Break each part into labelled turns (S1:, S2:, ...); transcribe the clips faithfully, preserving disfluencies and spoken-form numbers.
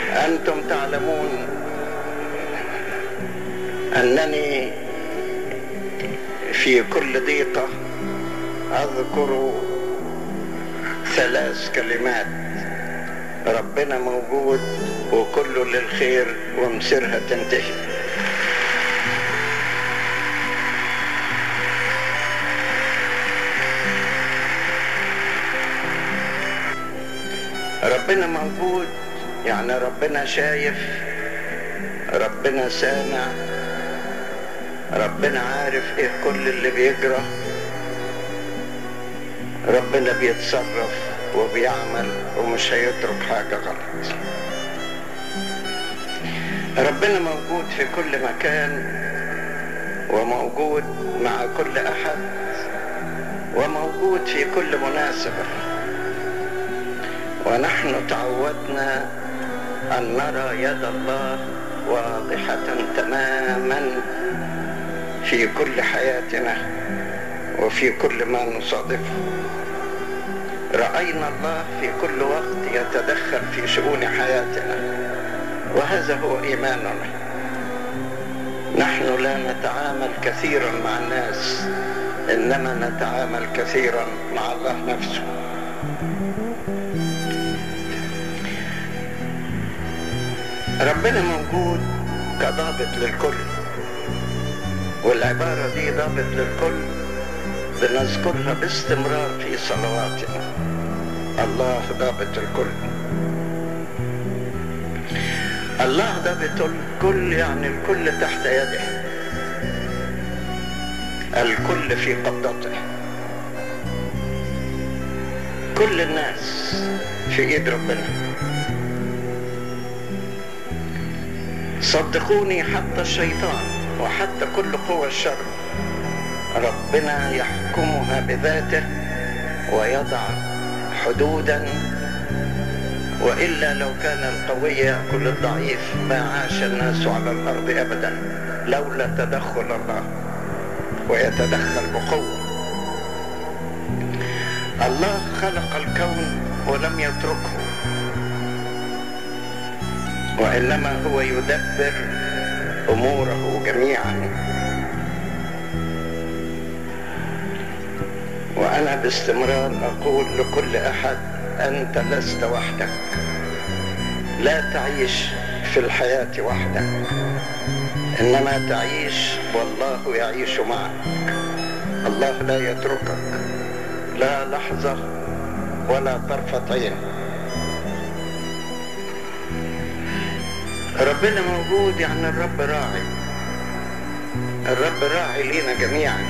S1: أنتم تعلمون أنني في كل ضيقة أذكر ثلاث كلمات: ربنا موجود، وكله للخير، ومصيرها تنتهي. ربنا موجود يعني ربنا شايف، ربنا سامع، ربنا عارف ايه كل اللي بيجرى، ربنا بيتصرف وبيعمل ومش هيترك حاجة غلط. ربنا موجود في كل مكان، وموجود مع كل أحد، وموجود في كل مناسبة. ونحن تعودنا أن نرى يد الله واضحة تماما في كل حياتنا وفي كل ما نصادفه. رأينا الله في كل وقت يتدخل في شؤون حياتنا، وهذا هو إيماننا. نحن لا نتعامل كثيرا مع الناس، إنما نتعامل كثيرا مع الله نفسه. ربنا موجود كضابط للكل، والعبارة دي ضابط للكل بنذكرها باستمرار في صلواتنا. الله ضابط الكل. الله ضابط الكل يعني الكل تحت يده، الكل في قبضته، كل الناس في ايد ربنا. صدقوني حتى الشيطان وحتى كل قوى الشر ربنا يحكمها بذاته ويضع حدودا، وإلا لو كان القوي يأكل الضعيف ما عاش الناس على الأرض أبدا لولا تدخل الله، ويتدخل بقوة. الله خلق الكون ولم يتركه، وإنما هو يدبر أموره جميعا. وأنا باستمرار أقول لكل أحد: أنت لست وحدك، لا تعيش في الحياة وحدك، إنما تعيش والله يعيش معك. الله لا يتركك لا لحظة ولا طرفة عين. ربنا موجود يعني الرب راعي، الرب راعي لينا جميعا.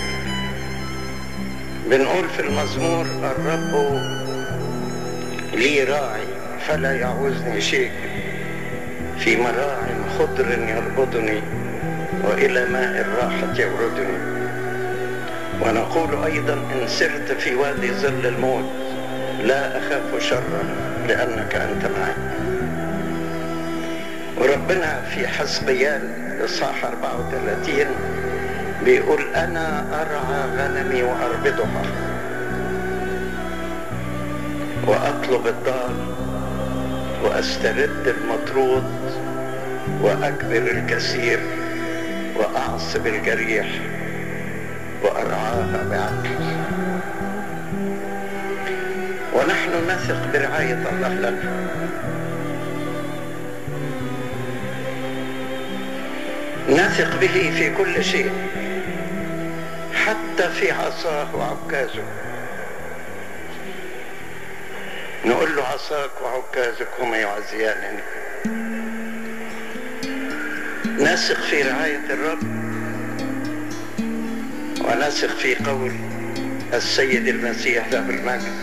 S1: بنقول في المزمور: الرب لي راعي فلا يعوزني شيء، في مراع خضر يربضني، وإلى ماء الراحة يوردني. ونقول أيضا: إن سرت في وادي ظل الموت لا أخاف شرا لأنك أنت معي. وربنا في حزقيال إصحاح أربعة وثلاثين بيقول: أنا أرعى غنمي وأربضها، وأطلب الضال وأسترد المطرود، وأكبر الكثير وأعصب الجريح، وأرعاها بعدل. ونحن نثق برعاية الله لنا. نثق به في كل شيء، حتى في عصاه وعكازه. نقول له: عصاك وعكازك هما يعزيانني. نثق في رعاية الرب، ونثق في قول السيد المسيح له المجد: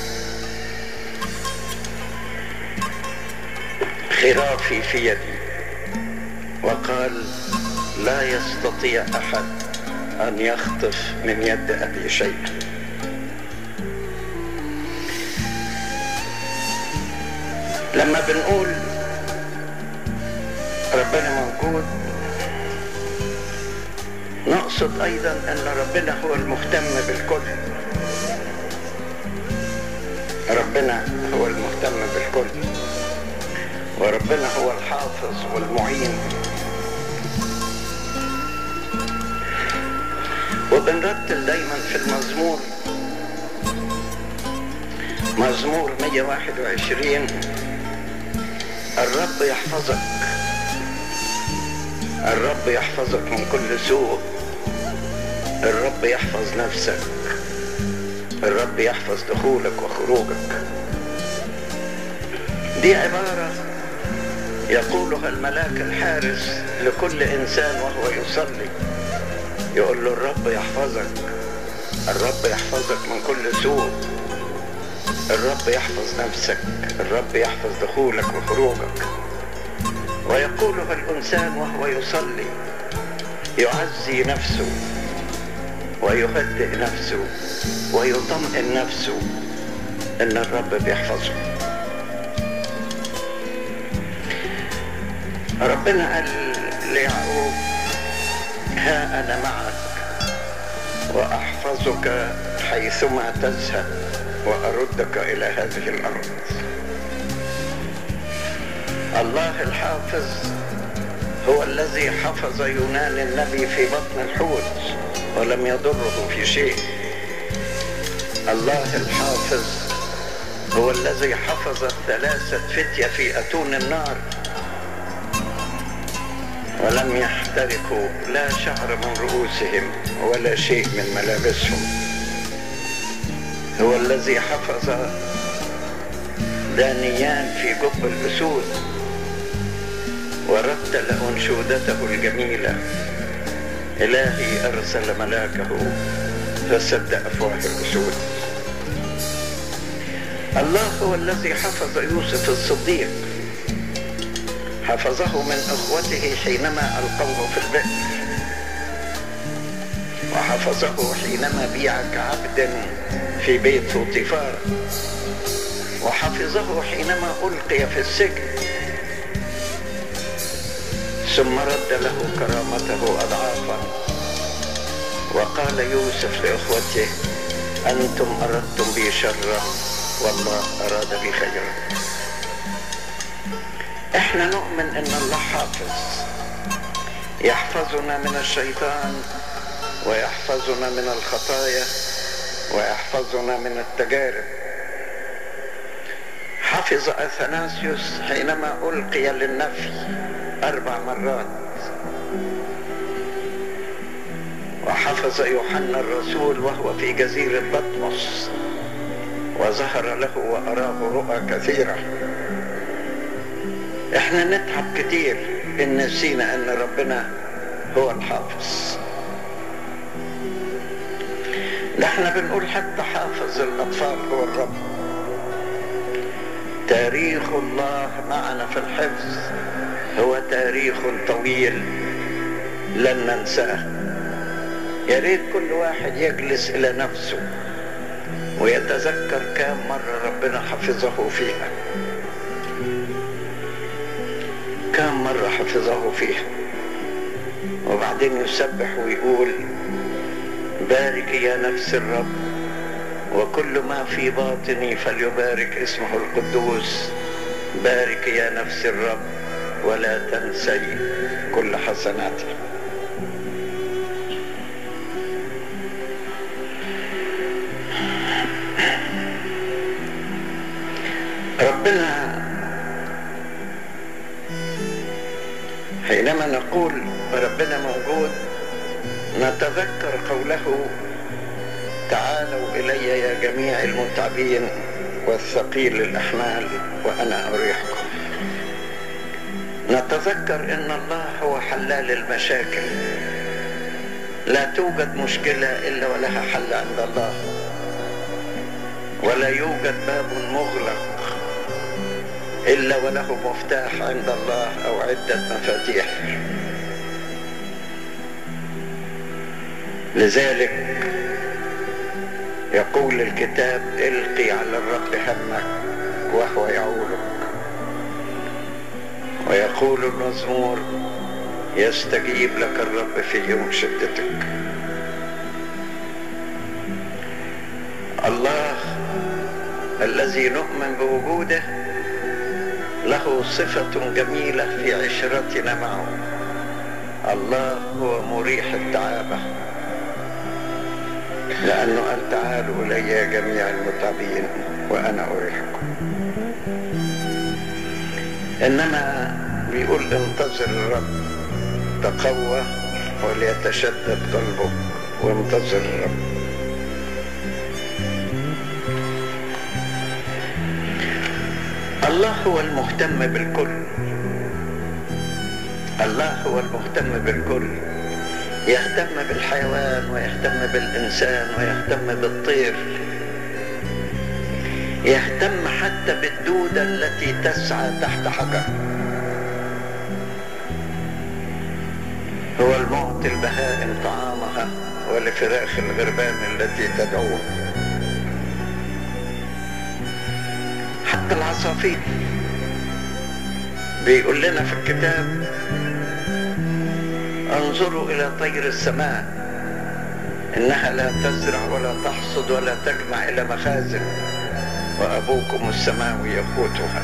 S1: خرافي في يدي. وقال: لا يستطيع أحد أن يخطف من يد أبي شيء. لما بنقول ربنا موجود نقصد أيضا أن ربنا هو المهتم بالكل. ربنا هو المهتم بالكل، وربنا هو الحافظ والمعين. وبنرتل دايما في المزمور، مزمور مئة وواحد وعشرين: الرب يحفظك، الرب يحفظك من كل سوء، الرب يحفظ نفسك، الرب يحفظ دخولك وخروجك. دي عبارة يقولها الملاك الحارس لكل إنسان وهو يصلي، يقول له الرب يحفظك، الرب يحفظك من كل سوء، الرب يحفظ نفسك، الرب يحفظ دخولك وخروجك. ويقولها الإنسان وهو يصلي، يعزي نفسه ويهدئ نفسه ويطمئن نفسه إن الرب بيحفظه. ربنا قال ليعقوب: ها أنا معك وأحفظك حيثما تذهب وأردك إلى هذه الأرض. الله الحافظ هو الذي حفظ يونان النبي في بطن الحوت ولم يضره في شيء. الله الحافظ هو الذي حفظ الثلاثة فتية في أتون النار ولم يحترقوا لا شعر من رؤوسهم ولا شيء من ملابسهم. هو الذي حفظ دانيال في جب الأسود ورتل أنشودته الجميلة: إلهي أرسل ملاكه فسد أفواه الأسود. الله هو الذي حفظ يوسف الصديق، حفظه من أخوته حينما ألقوه في البئر، وحفظه حينما بيع كعبد في بيت فوطيفار، وحفظه حينما ألقي في السجن، ثم رد له كرامته أضعافا. وقال يوسف لإخوته: أنتم أردتم بي شرا والله أراد بي خيرا. احنا نؤمن ان الله حافظ، يحفظنا من الشيطان ويحفظنا من الخطايا ويحفظنا من التجارب. حفظ أثناسيوس حينما ألقي للنفي أربع مرات، وحفظ يوحنا الرسول وهو في جزيرة بطمس وظهر له وأراه رؤى كثيرة. احنا نتعب كتير ان نسينا ان ربنا هو الحافظ. ده احنا بنقول حتى حافظ الاطفال هو الرب. تاريخ الله معنا في الحفظ هو تاريخ طويل لن ننساه. يا ريت كل واحد يجلس الى نفسه ويتذكر كم مرة ربنا حفظه فيها، كم مرة حفظه فيها، وبعدين يسبح ويقول: بارك يا نفس الرب وكل ما في باطني فليبارك اسمه القدوس. بارك يا نفس الرب ولا تنسي كل حسناته. ربنا حينما نقول ربنا موجود نتذكر قوله: تعالوا إلي يا جميع المتعبين والثقيل الأحمال وأنا أريحكم. نتذكر أن الله هو حلال المشاكل، لا توجد مشكلة إلا ولها حل عند الله، ولا يوجد باب مغلق إلا وله مفتاح عند الله أو عدة مفاتيح. لذلك يقول الكتاب: القي على الرب همك وهو يعولك. ويقول المزمور: يستجيب لك الرب في يوم شدتك. الله الذي نؤمن بوجوده له صفة جميلة في عشرتنا معه. الله هو مريح التعابة، لأنه قال تعالوا إلي جميع المتعبين وأنا أريحكم. إنما بيقول انتظر الرب، تقوى وليتشدد قلبك وانتظر الرب. الله هو المهتم بالكل، الله هو المهتم بالكل، يهتم بالحيوان ويهتم بالإنسان ويهتم بالطير، يهتم حتى بالدودة التي تسعى تحت حجر. هو المعطي البهائم طعامها ولفراخ الغربان التي تدعوه. حتى العصافير بيقول لنا في الكتاب انظروا إلى طير السماء إنها لا تزرع ولا تحصد ولا تجمع إلى مخازن وأبوكم السماوي يقوتها.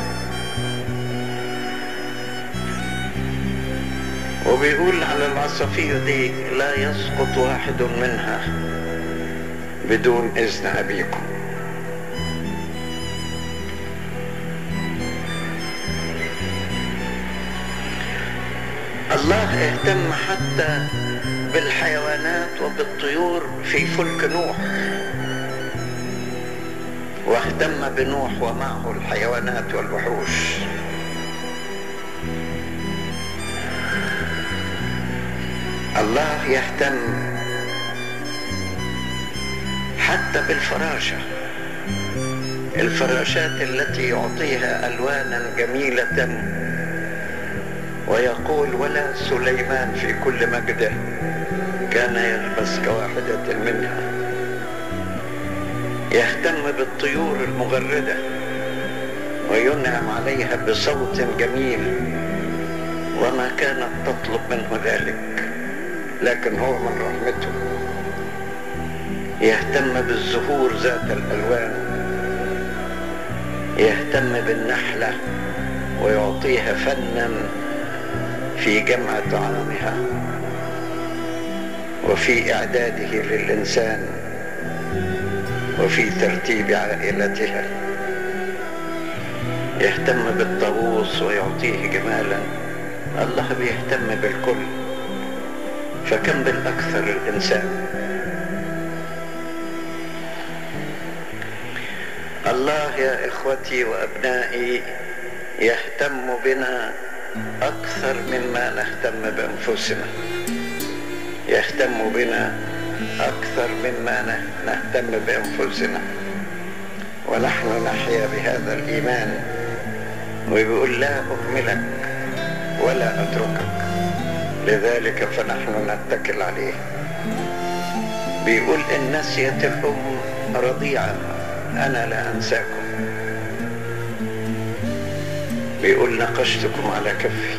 S1: وبيقول على العصافير دي لا يسقط واحد منها بدون إذن أبيكم. الله اهتم حتى بالحيوانات وبالطيور في فلك نوح، واهتم بنوح ومعه الحيوانات والوحوش. الله يهتم حتى بالفراشة، الفراشات التي يعطيها ألوانا جميلة، ويقول ولا سليمان في كل مجده كان يلبس كواحدة منها. يهتم بالطيور المغردة وينعم عليها بصوت جميل، وما كانت تطلب منه ذلك، لكن هو من رحمته. يهتم بالزهور ذات الألوان، يهتم بالنحلة ويعطيها فنا في جمع طعامها وفي إعداده للإنسان وفي ترتيب عائلتها. يهتم بالطاووس ويعطيه جمالا. الله بيهتم بالكل، فكم بالأكثر الإنسان. الله يا إخوتي وأبنائي يهتم بنا أكثر مما نهتم بأنفسنا، يهتم بنا أكثر مما نهتم بأنفسنا، ونحن نحيا بهذا الإيمان. ويقول لا أهملك ولا أتركك، لذلك فنحن نتكل عليه. بيقول إن نسيت الأم رضيعة أنا لا أنساكم. بيقول نقشتكم على كفي.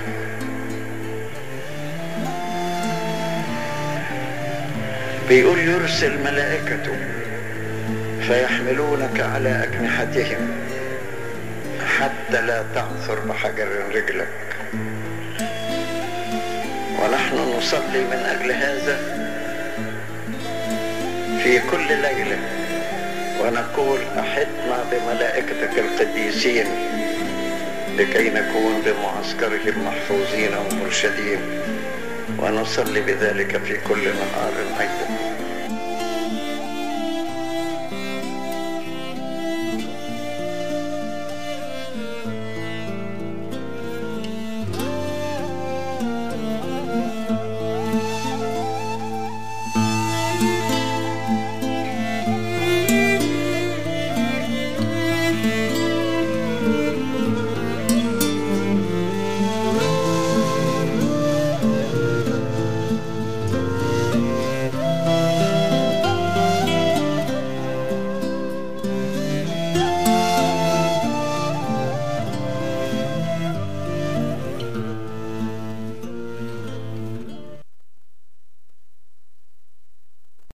S1: بيقول يرسل ملائكته فيحملونك على أجنحتهم حتى لا تعثر بحجر رجلك. ونحن نصلي من أجل هذا في كل ليلة، ونقول أحطنا بملائكتك القديسين لكي نكون بمعسكرهم محفوظين ومرشدين، ونصلي بذلك في كل نهار أيضا.